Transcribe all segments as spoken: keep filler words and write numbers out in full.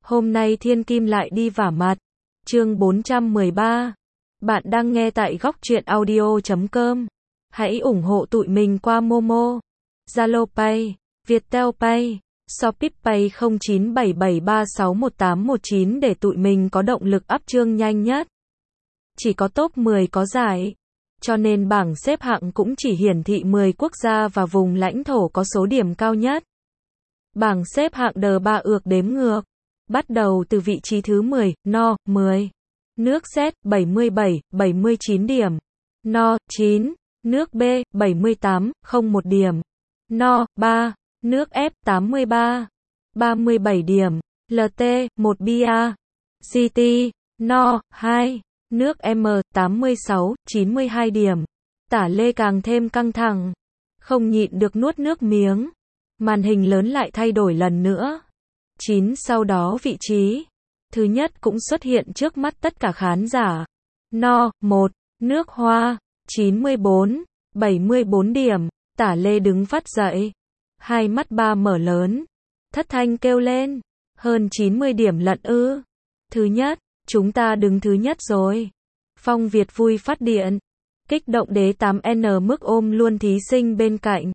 Hôm nay Thiên Kim lại đi vả mặt. Chương bốn trăm mười ba. Bạn đang nghe tại góc truyện audio chấm com. Hãy ủng hộ tụi mình qua Momo, Zalo Pay, Viettel Pay, Shopee Pay không chín bảy bảy ba sáu một tám một chín để tụi mình có động lực up chương nhanh nhất. Chỉ có top mười có giải, cho nên bảng xếp hạng cũng chỉ hiển thị mười quốc gia và vùng lãnh thổ có số điểm cao nhất. Bảng xếp hạng đờ ba ược đếm ngược. Bắt đầu từ vị trí thứ mười, No, mười. Nước Z, bảy mươi bảy, bảy mươi chín điểm. No, chín. Nước B, bảy mươi tám, không một điểm. No, ba. Nước F, tám mươi ba, ba mươi bảy điểm. lờ tê, một bia. giê tê, No, hai. Nước M, tám mươi sáu, chín mươi hai điểm. Tả lê càng thêm căng thẳng. Không nhịn được nuốt nước miếng. Màn hình lớn lại thay đổi lần nữa. chín sau đó vị trí thứ nhất cũng xuất hiện trước mắt tất cả khán giả. No, một. Nước Hoa, chín mươi bốn, bảy mươi bốn điểm. Tả lê đứng phát dậy. Hai mắt ba mở lớn. Thất thanh kêu lên. Hơn chín mươi điểm lận ư. Thứ nhất, chúng ta đứng thứ nhất rồi. Phong Việt vui phát điện. Kích động đế tám N mức ôm luôn thí sinh bên cạnh.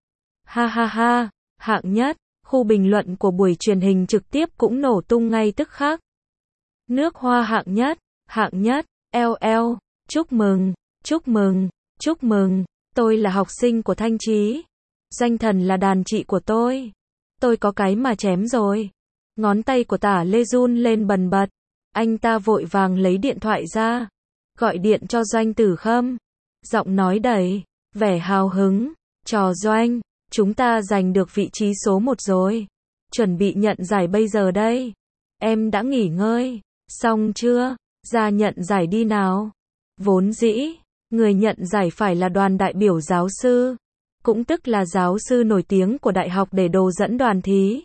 Ha ha ha, hạng nhất. Khu bình luận của buổi truyền hình trực tiếp cũng nổ tung ngay tức khắc. Nước Hoa hạng nhất, hạng nhất, eo eo, chúc mừng, chúc mừng, chúc mừng, tôi là học sinh của Thanh Chí. Danh thần là đàn chị của tôi. Tôi có cái mà chém rồi. Ngón tay của Tả Lê run lên bần bật. Anh ta vội vàng lấy điện thoại ra. Gọi điện cho Doanh Tử Khâm. Giọng nói đầy vẻ hào hứng. Trò Doanh, chúng ta giành được vị trí số một rồi. Chuẩn bị nhận giải bây giờ đây. Em đã nghỉ ngơi xong chưa? Ra nhận giải đi nào. Vốn dĩ, người nhận giải phải là đoàn đại biểu giáo sư. Cũng tức là giáo sư nổi tiếng của đại học để đồ dẫn đoàn thí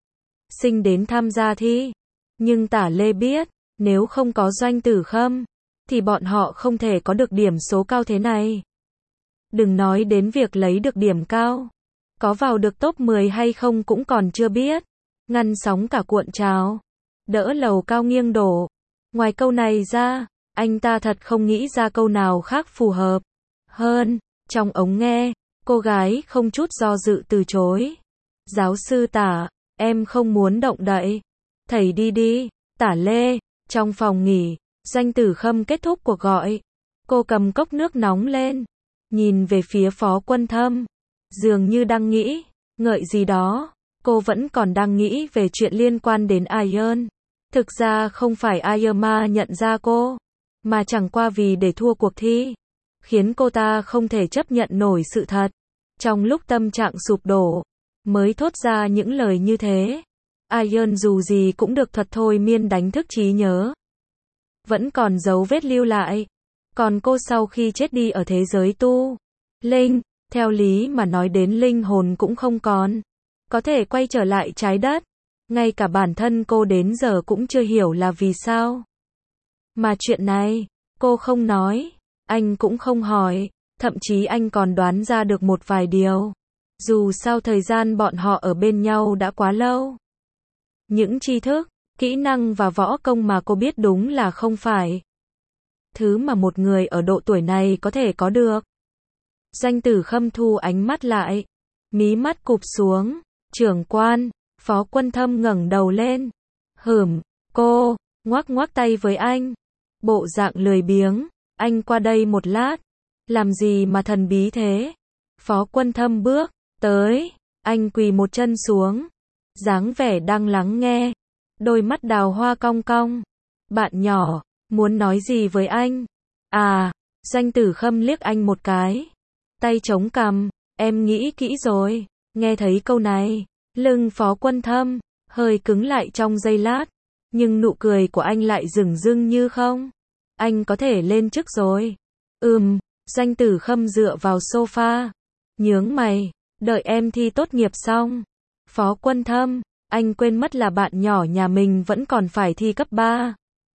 sinh đến tham gia thi. Nhưng Tả Lê biết, nếu không có Doanh Tử Khâm, thì bọn họ không thể có được điểm số cao thế này. Đừng nói đến việc lấy được điểm cao. Có vào được top mười hay không cũng còn chưa biết. Ngăn sóng cả cuộn trào. Đỡ lầu cao nghiêng đổ. Ngoài câu này ra, anh ta thật không nghĩ ra câu nào khác phù hợp hơn. Trong ống nghe, cô gái không chút do dự từ chối. Giáo sư Tả, em không muốn động đậy. Thầy đi đi. Tả Lê, trong phòng nghỉ, Doanh Tử Khâm kết thúc cuộc gọi. Cô cầm cốc nước nóng lên. Nhìn về phía Phó Quân Thâm. Dường như đang nghĩ ngợi gì đó. Cô vẫn còn đang nghĩ về chuyện liên quan đến Iron. Thực ra không phải Irma nhận ra cô, mà chẳng qua vì để thua cuộc thi, khiến cô ta không thể chấp nhận nổi sự thật. Trong lúc tâm trạng sụp đổ, mới thốt ra những lời như thế. Iron dù gì cũng được thuật thôi miên đánh thức trí nhớ. Vẫn còn dấu vết lưu lại. Còn cô sau khi chết đi ở thế giới tu linh, theo lý mà nói đến linh hồn cũng không còn có thể quay trở lại trái đất. Ngay cả bản thân cô đến giờ cũng chưa hiểu là vì sao. Mà chuyện này, cô không nói, anh cũng không hỏi, thậm chí anh còn đoán ra được một vài điều. Dù sao thời gian bọn họ ở bên nhau đã quá lâu. Những tri thức, kỹ năng và võ công mà cô biết đúng là không phải thứ mà một người ở độ tuổi này có thể có được. Doanh Tử Khâm thu ánh mắt lại, mí mắt cụp xuống. Trưởng quan, Phó Quân Thâm ngẩng đầu lên. Hửm, cô, ngoắc ngoắc tay với anh. Bộ dạng lười biếng, anh qua đây một lát. Làm gì mà thần bí thế? Phó Quân Thâm bước tới, anh quỳ một chân xuống. Dáng vẻ đang lắng nghe. Đôi mắt đào hoa cong cong. Bạn nhỏ, muốn nói gì với anh? À, Doanh Tử Khâm liếc anh một cái. Tay chống cằm, em nghĩ kỹ rồi. Nghe thấy câu này, lưng Phó Quân Thâm hơi cứng lại trong giây lát, nhưng nụ cười của anh lại rừng rưng như không. Anh có thể lên chức rồi. Ừm, Doanh Tử Khâm dựa vào sofa, nhướng mày, đợi em thi tốt nghiệp xong. Phó Quân Thâm, anh quên mất là bạn nhỏ nhà mình vẫn còn phải thi cấp ba.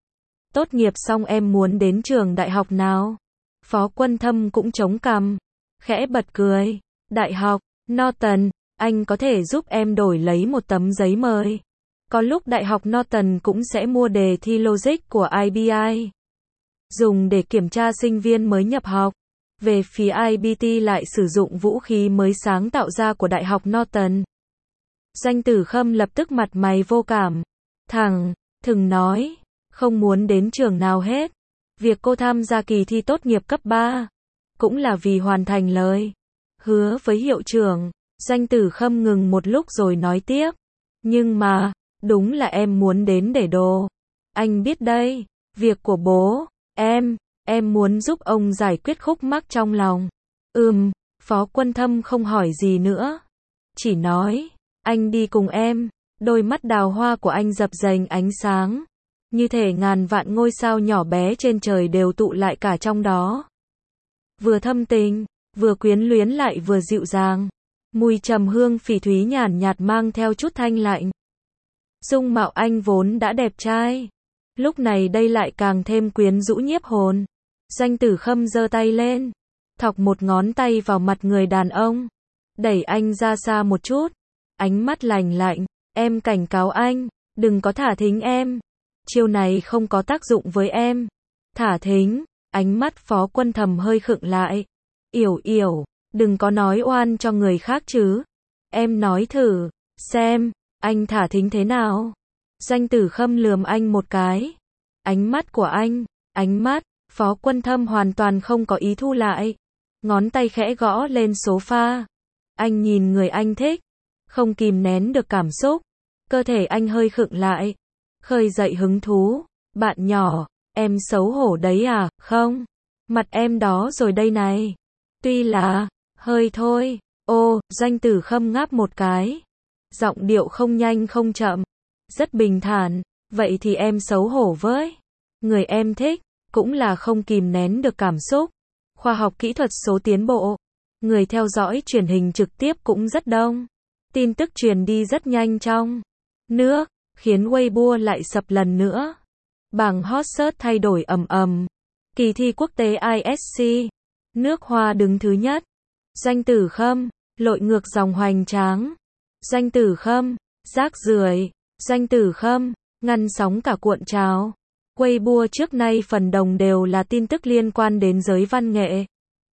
Tốt nghiệp xong em muốn đến trường đại học nào? Phó Quân Thâm cũng chống cằm, khẽ bật cười. Đại học Norton, anh có thể giúp em đổi lấy một tấm giấy mời. Có lúc Đại học Norton cũng sẽ mua đề thi logic của i bê i, dùng để kiểm tra sinh viên mới nhập học. Về phía i bê tê lại sử dụng vũ khí mới sáng tạo ra của Đại học Norton. Doanh Tử Khâm lập tức mặt mày vô cảm. Thằng, thừng nói, không muốn đến trường nào hết. Việc cô tham gia kỳ thi tốt nghiệp cấp ba, cũng là vì hoàn thành lời hứa với hiệu trưởng. Doanh Tử Khâm ngừng một lúc rồi nói tiếp. Nhưng mà, đúng là em muốn đến để đồ. Anh biết đây, việc của bố, em, em muốn giúp ông giải quyết khúc mắc trong lòng. Ừm, Phó Quân Thâm không hỏi gì nữa. Chỉ nói, anh đi cùng em. Đôi mắt đào hoa của anh dập dềnh ánh sáng. Như thể ngàn vạn ngôi sao nhỏ bé trên trời đều tụ lại cả trong đó. Vừa thâm tình, vừa quyến luyến lại vừa dịu dàng. Mùi trầm hương phỉ thúy nhàn nhạt mang theo chút thanh lạnh. Dung mạo anh vốn đã đẹp trai, lúc này đây lại càng thêm quyến rũ nhiếp hồn. Doanh Tử Khâm giơ tay lên, thọc một ngón tay vào mặt người đàn ông, đẩy anh ra xa một chút, ánh mắt lạnh lạnh. Em cảnh cáo anh, đừng có thả thính em. Chiêu này không có tác dụng với em. Thả thính, ánh mắt Phó Quân Thầm hơi khựng lại. Yểu yểu, đừng có nói oan cho người khác chứ. Em nói thử, xem, anh thả thính thế nào. Doanh Tử Khâm lườm anh một cái. Ánh mắt của anh, ánh mắt, Phó Quân Thâm hoàn toàn không có ý thu lại. Ngón tay khẽ gõ lên sofa. Anh nhìn người anh thích, không kìm nén được cảm xúc. Cơ thể anh hơi khựng lại, khơi dậy hứng thú. Bạn nhỏ, em xấu hổ đấy à, không? Mặt em đó rồi đây này. Tuy là, hơi thôi. Ô, Doanh Tử Khâm ngáp một cái. Giọng điệu không nhanh không chậm, rất bình thản. Vậy thì em xấu hổ với người em thích, cũng là không kìm nén được cảm xúc. Khoa học kỹ thuật số tiến bộ, người theo dõi truyền hình trực tiếp cũng rất đông. Tin tức truyền đi rất nhanh trong nước, khiến Weibo lại sập lần nữa. Bảng hot search thay đổi ầm ầm. Kỳ thi quốc tế i ét xê, nước Hoa đứng thứ nhất. Doanh Tử Khâm, lội ngược dòng hoành tráng. Doanh Tử Khâm, rác rưởi. Doanh Tử Khâm, ngăn sóng cả cuộn trào. Weibo trước nay phần đồng đều là tin tức liên quan đến giới văn nghệ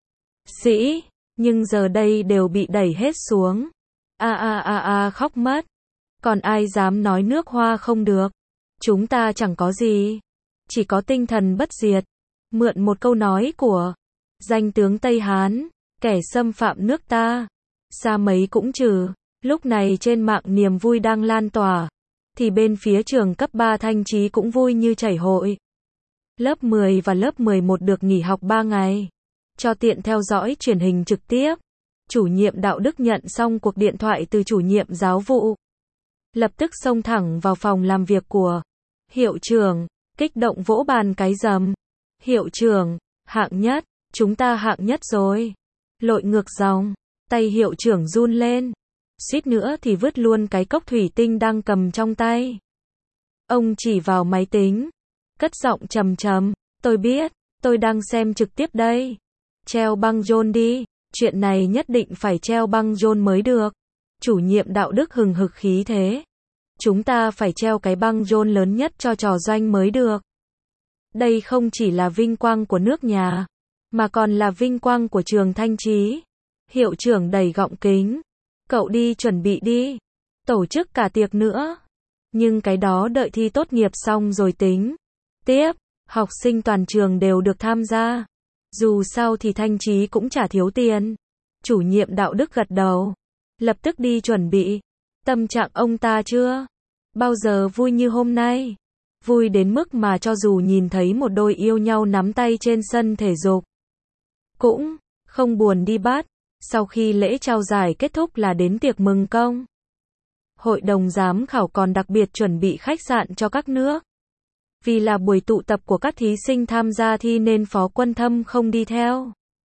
sĩ, nhưng giờ đây đều bị đẩy hết xuống. A a a a khóc mất. Còn ai dám nói nước Hoa không được? Chúng ta chẳng có gì, chỉ có tinh thần bất diệt. Mượn một câu nói của danh tướng Tây Hán, kẻ xâm phạm nước ta, xa mấy cũng trừ. Lúc này trên mạng niềm vui đang lan tỏa, thì bên phía trường cấp ba Thanh Chí cũng vui như chảy hội. Lớp mười và lớp mười một được nghỉ học ba ngày, cho tiện theo dõi truyền hình trực tiếp. Chủ nhiệm đạo đức nhận xong cuộc điện thoại từ chủ nhiệm giáo vụ, lập tức xông thẳng vào phòng làm việc của hiệu trưởng, kích động vỗ bàn cái rầm. Hiệu trưởng, hạng nhất, chúng ta hạng nhất rồi. Lội ngược dòng, tay hiệu trưởng run lên, suýt nữa thì vứt luôn cái cốc thủy tinh đang cầm trong tay. Ông chỉ vào máy tính, cất giọng trầm trầm, tôi biết, tôi đang xem trực tiếp đây. Treo băng rôn đi, chuyện này nhất định phải treo băng rôn mới được. Chủ nhiệm đạo đức hừng hực khí thế. Chúng ta phải treo cái băng rôn lớn nhất cho trò Doanh mới được. Đây không chỉ là vinh quang của nước nhà, mà còn là vinh quang của trường Thanh Chí. Hiệu trưởng đẩy gọng kính. Cậu đi chuẩn bị đi. Tổ chức cả tiệc nữa. Nhưng cái đó đợi thi tốt nghiệp xong rồi tính. Tiếp, học sinh toàn trường đều được tham gia. Dù sao thì Thanh Chí cũng chả thiếu tiền. Chủ nhiệm đạo đức gật đầu, lập tức đi chuẩn bị. Tâm trạng ông ta chưa bao giờ vui như hôm nay. Vui đến mức mà cho dù nhìn thấy một đôi yêu nhau nắm tay trên sân thể dục, cũng không buồn đi bắt. Sau khi lễ trao giải kết thúc là đến tiệc mừng công. Hội đồng giám khảo còn đặc biệt chuẩn bị khách sạn cho các nước. Vì là buổi tụ tập của các thí sinh tham gia thi nên Phó Quân Thâm không đi theo,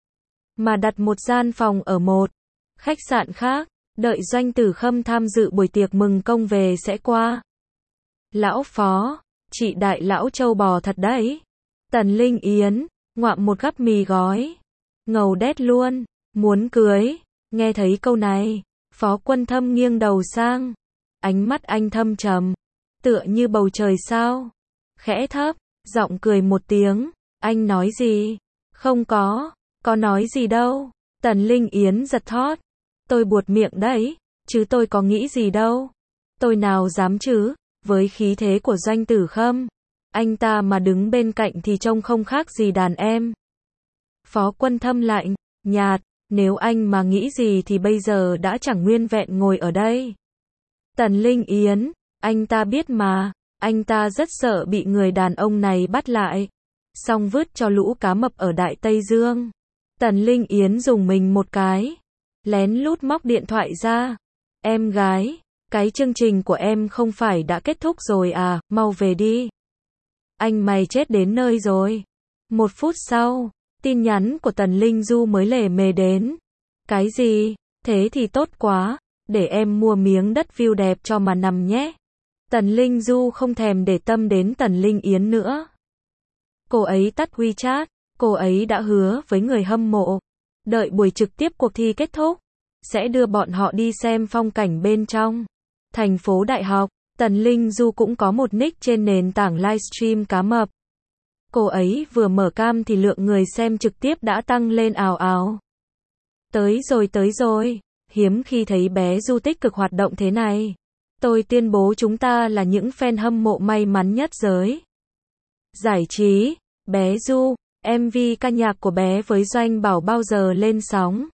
mà đặt một gian phòng ở một khách sạn khác, đợi Doanh Tử Khâm tham dự buổi tiệc mừng công về sẽ qua. Lão Phó, chị đại lão trâu bò thật đấy. Tần Linh Yến, ngoạm một gắp mì gói. Ngầu đét luôn, muốn cưới. Nghe thấy câu này, Phó Quân Thâm nghiêng đầu sang. Ánh mắt anh thâm trầm. tựa như bầu trời sao. Khẽ thấp, giọng cười một tiếng, anh nói gì? Không có, có nói gì đâu. Tần Linh Yến giật thót. Tôi buột miệng đấy, chứ tôi có nghĩ gì đâu. Tôi nào dám chứ, với khí thế của Doanh Tử Khâm. Anh ta mà đứng bên cạnh thì trông không khác gì đàn em. Phó Quân Thâm lạnh, nhạt, nếu anh mà nghĩ gì thì bây giờ đã chẳng nguyên vẹn ngồi ở đây. Tần Linh Yến, anh ta biết mà, anh ta rất sợ bị người đàn ông này bắt lại. Xong vứt cho lũ cá mập ở Đại Tây Dương. Tần Linh Yến dùng mình một cái. Lén lút móc điện thoại ra. Em gái, cái chương trình của em không phải đã kết thúc rồi à, mau về đi. Anh mày chết đến nơi rồi. Một phút sau, tin nhắn của Tần Linh Du mới lề mề đến. Cái gì? Thế thì tốt quá, để em mua miếng đất view đẹp cho mà nằm nhé. Tần Linh Du không thèm để tâm đến Tần Linh Yến nữa. Cô ấy tắt WeChat, cô ấy đã hứa với người hâm mộ. Đợi buổi trực tiếp cuộc thi kết thúc, sẽ đưa bọn họ đi xem phong cảnh bên trong thành phố đại học. Tần Linh Du cũng có một nick trên nền tảng livestream cá mập. Cô ấy vừa mở cam thì lượng người xem trực tiếp đã tăng lên ào ào. Tới rồi tới rồi, hiếm khi thấy bé Du tích cực hoạt động thế này. Tôi tuyên bố chúng ta là những fan hâm mộ may mắn nhất giới giải trí. Bé Du, em vê ca nhạc của bé với Doanh Bảo bao giờ lên sóng?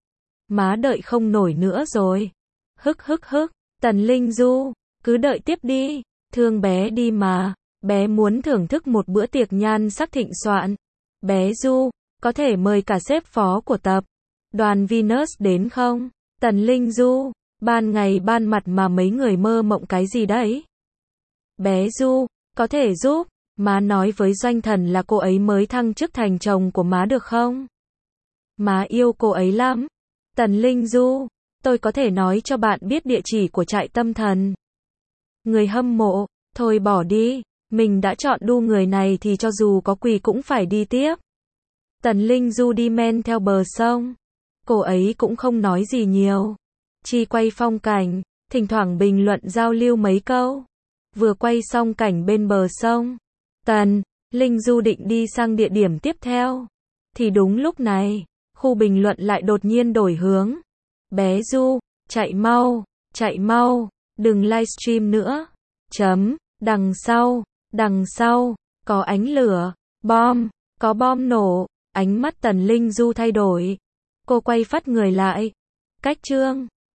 Má đợi không nổi nữa rồi. Hức hức hức, Tần Linh Du, cứ đợi tiếp đi, thương bé đi mà, bé muốn thưởng thức một bữa tiệc nhan sắc thịnh soạn. Bé Du, có thể mời cả sếp phó của tập đoàn Venus đến không? Tần Linh Du, ban ngày ban mặt mà mấy người mơ mộng cái gì đấy? Bé Du, có thể giúp má nói với Doanh Thần là cô ấy mới thăng chức thành chồng của má được không? Má yêu cô ấy lắm. Tần Linh Du, tôi có thể nói cho bạn biết địa chỉ của trại tâm thần. Người hâm mộ, thôi bỏ đi, mình đã chọn đu người này thì cho dù có quỳ cũng phải đi tiếp. Tần Linh Du đi men theo bờ sông. Cô ấy cũng không nói gì nhiều. Chỉ quay phong cảnh, thỉnh thoảng bình luận giao lưu mấy câu. Vừa quay xong cảnh bên bờ sông, Tần Linh Du định đi sang địa điểm tiếp theo. Thì đúng lúc này, khu bình luận lại đột nhiên đổi hướng. Bé Du, chạy mau, chạy mau, đừng livestream nữa. Chấm, đằng sau, đằng sau, có ánh lửa, bom, có bom nổ. Ánh mắt Tần Linh Du thay đổi. Cô quay phắt người lại. Cách chương